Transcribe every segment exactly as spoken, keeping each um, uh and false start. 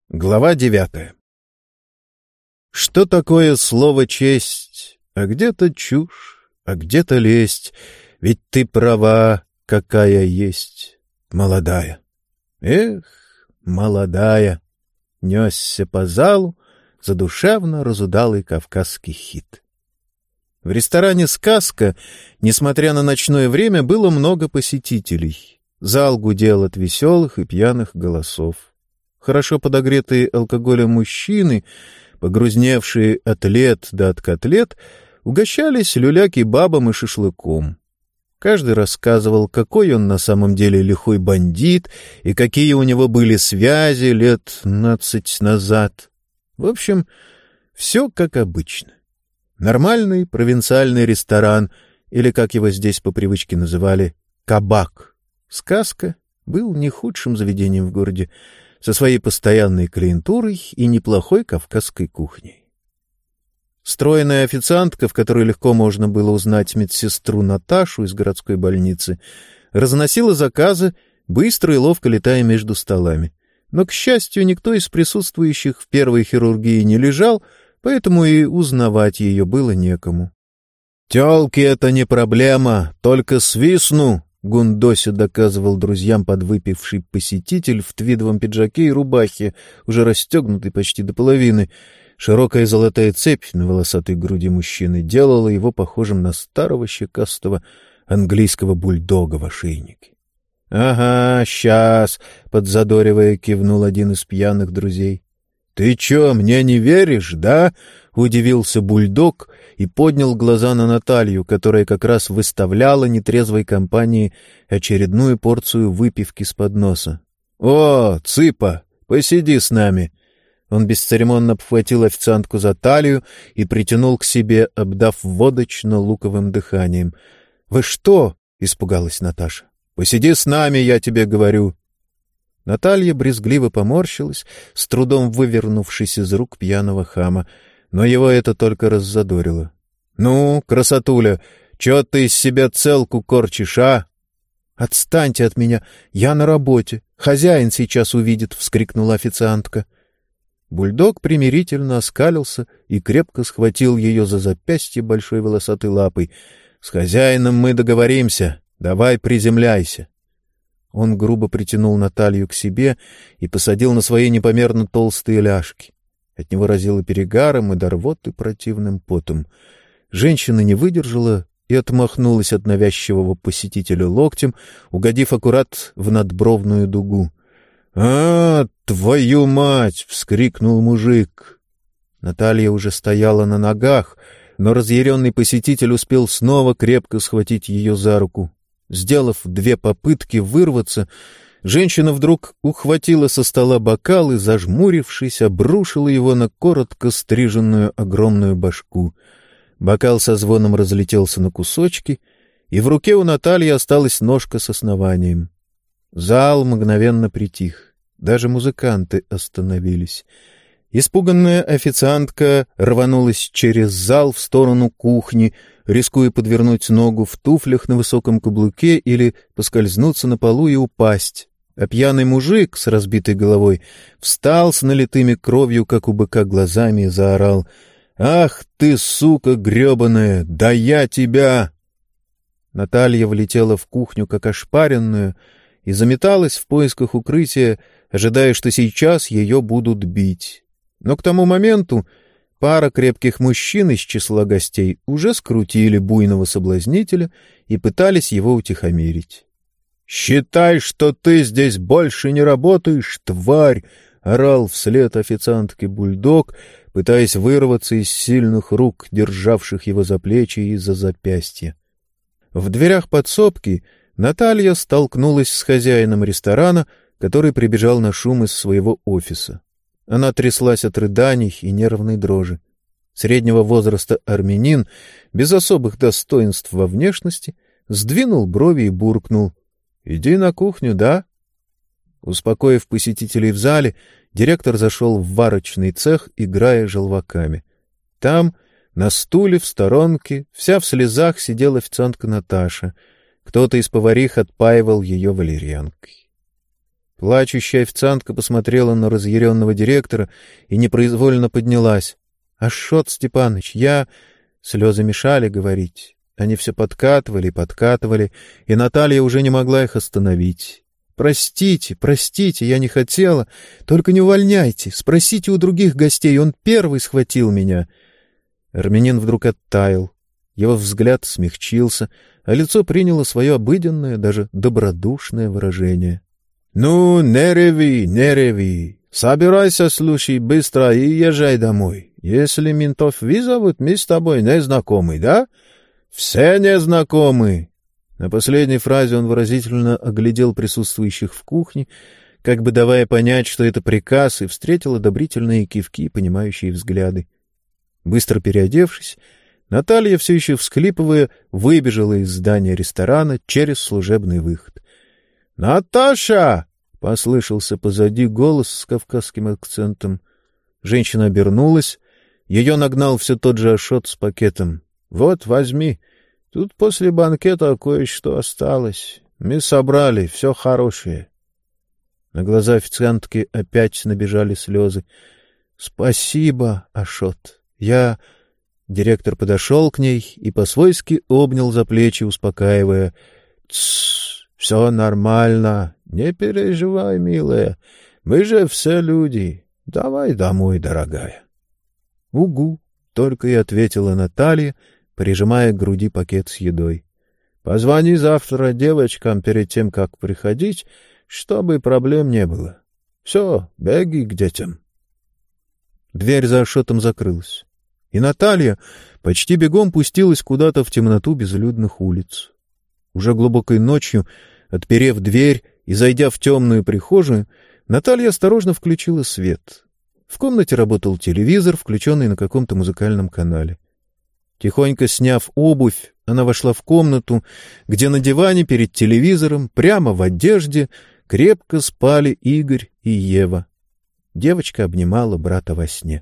Глава девятая. Что такое слово «честь»? А где-то чушь, а где-то лесть. Ведь ты права, какая есть, молодая. Эх, молодая! Несся по залу задушевно разудалый кавказский хит. В ресторане «Сказка», несмотря на ночное время, было много посетителей. Зал гудел от веселых и пьяных голосов. Хорошо подогретые алкоголем мужчины, погрузневшие от лет до от котлет, угощались люля-кебабом и шашлыком. Каждый рассказывал, какой он на самом деле лихой бандит и какие у него были связи лет двадцать назад. В общем, все как обычно. Нормальный провинциальный ресторан, или, как его здесь по привычке называли, кабак. «Сказка» был не худшим заведением в городе, со своей постоянной клиентурой и неплохой кавказской кухней. Стройная официантка, в которой легко можно было узнать медсестру Наташу из городской больницы, разносила заказы, быстро и ловко летая между столами. Но, к счастью, никто из присутствующих в первой хирургии не лежал, поэтому и узнавать ее было некому. «Телки — это не проблема, только свистну!» — гундося доказывал друзьям подвыпивший посетитель в твидовом пиджаке и рубахе, уже расстегнутой почти до половины. Широкая золотая цепь на волосатой груди мужчины делала его похожим на старого щекастого английского бульдога в ошейнике. — Ага, сейчас, — подзадоривая, кивнул один из пьяных друзей. — Ты чё, мне не веришь, да? — удивился бульдог и поднял глаза на Наталью, которая как раз выставляла нетрезвой компании очередную порцию выпивки с подноса. — О, цыпа, посиди с нами! Он бесцеремонно обхватил официантку за талию и притянул к себе, обдав водочно-луковым дыханием. — Вы что? — испугалась Наташа. — Посиди с нами, я тебе говорю. Наталья брезгливо поморщилась, с трудом вывернувшись из рук пьяного хама, но его это только раззадорило. — Ну, красотуля, чё ты из себя целку корчишь, а? — Отстаньте от меня, я на работе, хозяин сейчас увидит, — вскрикнула официантка. Бульдог примирительно оскалился и крепко схватил ее за запястье большой волосатой лапой. — С хозяином мы договоримся, давай приземляйся. Он грубо притянул Наталью к себе и посадил на свои непомерно толстые ляжки. От него разило перегаром и до рвоты противным потом. Женщина не выдержала и отмахнулась от навязчивого посетителя локтем, угодив аккурат в надбровную дугу. — А, твою мать! — вскрикнул мужик. Наталья уже стояла на ногах, но разъяренный посетитель успел снова крепко схватить ее за руку. Сделав две попытки вырваться, женщина вдруг ухватила со стола бокал и, зажмурившись, обрушила его на коротко стриженную огромную башку. Бокал со звоном разлетелся на кусочки, и в руке у Натальи осталась ножка с основанием. Зал мгновенно притих, даже музыканты остановились. Испуганная официантка рванулась через зал в сторону кухни, рискуя подвернуть ногу в туфлях на высоком каблуке или поскользнуться на полу и упасть. А пьяный мужик с разбитой головой встал с налитыми кровью, как у быка, глазами и заорал: «Ах ты, сука гребаная! Да я тебя!» Наталья влетела в кухню, как ошпаренная, и заметалась в поисках укрытия, ожидая, что сейчас ее будут бить. Но к тому моменту пара крепких мужчин из числа гостей уже скрутили буйного соблазнителя и пытались его утихомирить. — Считай, что ты здесь больше не работаешь, тварь! — орал вслед официантке бульдог, пытаясь вырваться из сильных рук, державших его за плечи и за запястья. В дверях подсобки Наталья столкнулась с хозяином ресторана, который прибежал на шум из своего офиса. Она тряслась от рыданий и нервной дрожи. Среднего возраста армянин, без особых достоинств во внешности, сдвинул брови и буркнул: — Иди на кухню, да? Успокоив посетителей в зале, директор зашел в варочный цех, играя желваками. Там, на стуле в сторонке, вся в слезах сидела официантка Наташа. Кто-то из поварих отпаивал ее валерьянкой. Плачущая официантка посмотрела на разъяренного директора и непроизвольно поднялась. — Ашот Степаныч, я... Слезы мешали говорить. Они все подкатывали и подкатывали, и Наталья уже не могла их остановить. «Простите, простите, я не хотела. Только не увольняйте. Спросите у других гостей, он первый схватил меня». Армянин вдруг оттаял. Его взгляд смягчился, а лицо приняло свое обыденное, даже добродушное выражение. «Ну, не реви, не реви. Собирайся, слушай, быстро и езжай домой. Если ментов вызовут, мы с тобой не знакомы, да? Все не знакомы». На последней фразе он выразительно оглядел присутствующих в кухне, как бы давая понять, что это приказ, и встретил одобрительные кивки и понимающие взгляды. Быстро переодевшись, Наталья, все еще всхлипывая, выбежала из здания ресторана через служебный выход. «Наташа!» — послышался позади голос с кавказским акцентом. Женщина обернулась. Ее нагнал все тот же Ашот с пакетом. «Вот, возьми. Тут после банкета кое-что осталось. Мы собрали, все хорошее». На глаза официантки опять набежали слезы. «Спасибо, Ашот. Я...» Директор подошел к ней и по-свойски обнял за плечи, успокаивая. «Тссс, все нормально. Не переживай, милая. Мы же все люди. Давай домой, дорогая». «Угу», — только и ответила Наталья, прижимая к груди пакет с едой. «Позвони завтра девочкам перед тем, как приходить, чтобы проблем не было. Все, беги к детям». Дверь за Ашотом закрылась, и Наталья почти бегом пустилась куда-то в темноту безлюдных улиц. Уже глубокой ночью, отперев дверь и зайдя в темную прихожую, Наталья осторожно включила свет. В комнате работал телевизор, включенный на каком-то музыкальном канале. Тихонько сняв обувь, она вошла в комнату, где на диване перед телевизором, прямо в одежде, крепко спали Игорь и Ева. Девочка обнимала брата во сне.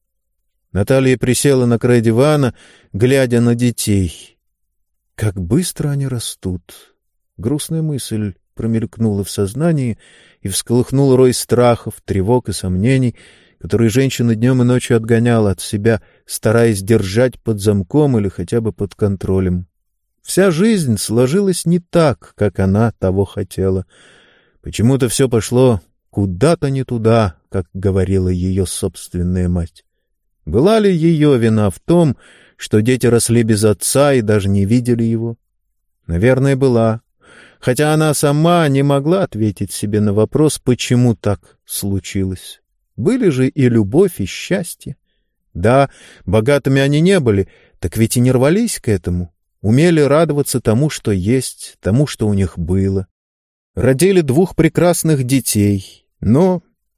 Наталья присела на край дивана, глядя на детей. Как быстро они растут! Грустная мысль промелькнула в сознании и всколыхнула рой страхов, тревог и сомнений, которые женщина днем и ночью отгоняла от себя, стараясь держать под замком или хотя бы под контролем. Вся жизнь сложилась не так, как она того хотела. Почему-то все пошло куда-то не туда, как говорила ее собственная мать. Была ли ее вина в том, что дети росли без отца и даже не видели его? Наверное, была. Хотя она сама не могла ответить себе на вопрос, почему так случилось. Были же и любовь, и счастье. Да, богатыми они не были, так ведь и не рвались к этому. Умели радоваться тому, что есть, тому, что у них было. Родили двух прекрасных детей, но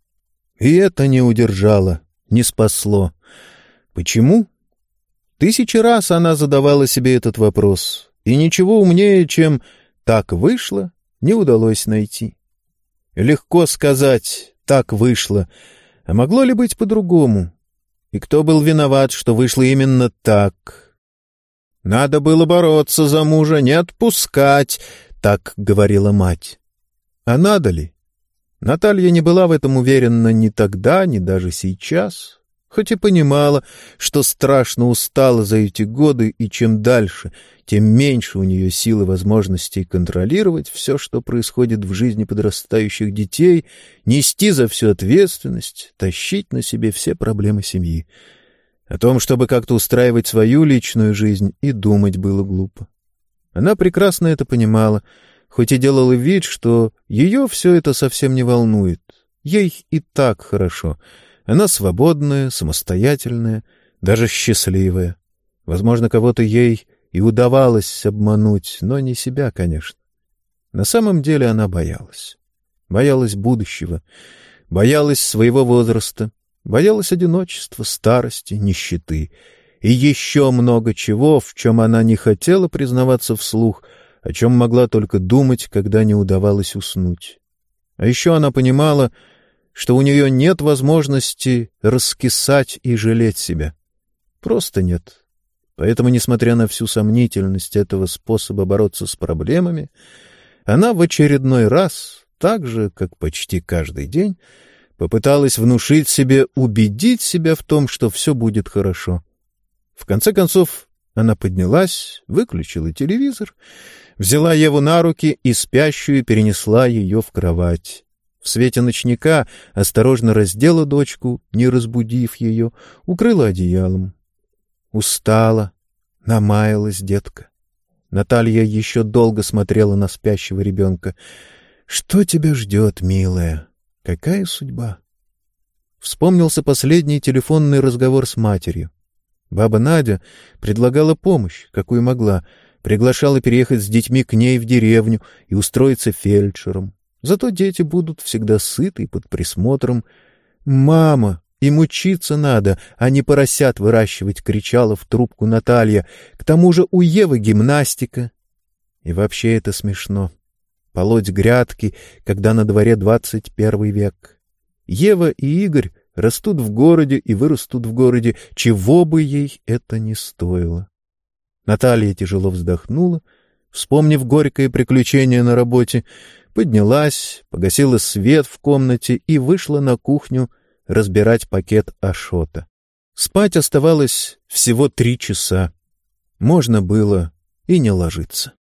и это не удержало, не спасло. Почему? Тысячи раз она задавала себе этот вопрос, и ничего умнее, чем «так вышло», не удалось найти. Легко сказать «так вышло», а могло ли быть по-другому? И кто был виноват, что вышло именно так? «Надо было бороться за мужа, не отпускать», — так говорила мать. А надо ли? Наталья не была в этом уверена ни тогда, ни даже сейчас, хоть и понимала, что страшно устала за эти годы, и чем дальше, тем меньше у нее сил и возможностей контролировать все, что происходит в жизни подрастающих детей, нести за всю ответственность, тащить на себе все проблемы семьи. О том, чтобы как-то устраивать свою личную жизнь, и думать было глупо. Она прекрасно это понимала, хоть и делала вид, что ее все это совсем не волнует. Ей и так хорошо. Она свободная, самостоятельная, даже счастливая. Возможно, кого-то ей и удавалось обмануть, но не себя, конечно. На самом деле она боялась. Боялась будущего, боялась своего возраста, боялась одиночества, старости, нищеты и еще много чего, в чем она не хотела признаваться вслух, о чем могла только думать, когда не удавалось уснуть. А еще она понимала, что у нее нет возможности раскисать и жалеть себя. Просто нет. Поэтому, несмотря на всю сомнительность этого способа бороться с проблемами, она в очередной раз, так же, как почти каждый день, попыталась внушить себе, убедить себя в том, что все будет хорошо. В конце концов, она поднялась, выключила телевизор, взяла Еву на руки и спящую перенесла ее в кровать. В свете ночника осторожно раздела дочку, не разбудив ее, укрыла одеялом. Устала, намаялась детка. Наталья еще долго смотрела на спящего ребенка. «Что тебя ждет, милая? Какая судьба?» Вспомнился последний телефонный разговор с матерью. Баба Надя предлагала помощь, какую могла, приглашала переехать с детьми к ней в деревню и устроиться фельдшером. Зато дети будут всегда сыты и под присмотром. «Мама, им учиться надо, а не поросят выращивать», — кричала в трубку Наталья. «К тому же у Евы гимнастика». И вообще это смешно. Полоть грядки, когда на дворе двадцать первый век. Ева и Игорь растут в городе и вырастут в городе, чего бы ей это ни стоило. Наталья тяжело вздохнула, вспомнив горькое приключение на работе, поднялась, погасила свет в комнате и вышла на кухню разбирать пакет Ашота. Спать оставалось всего три часа. Можно было и не ложиться.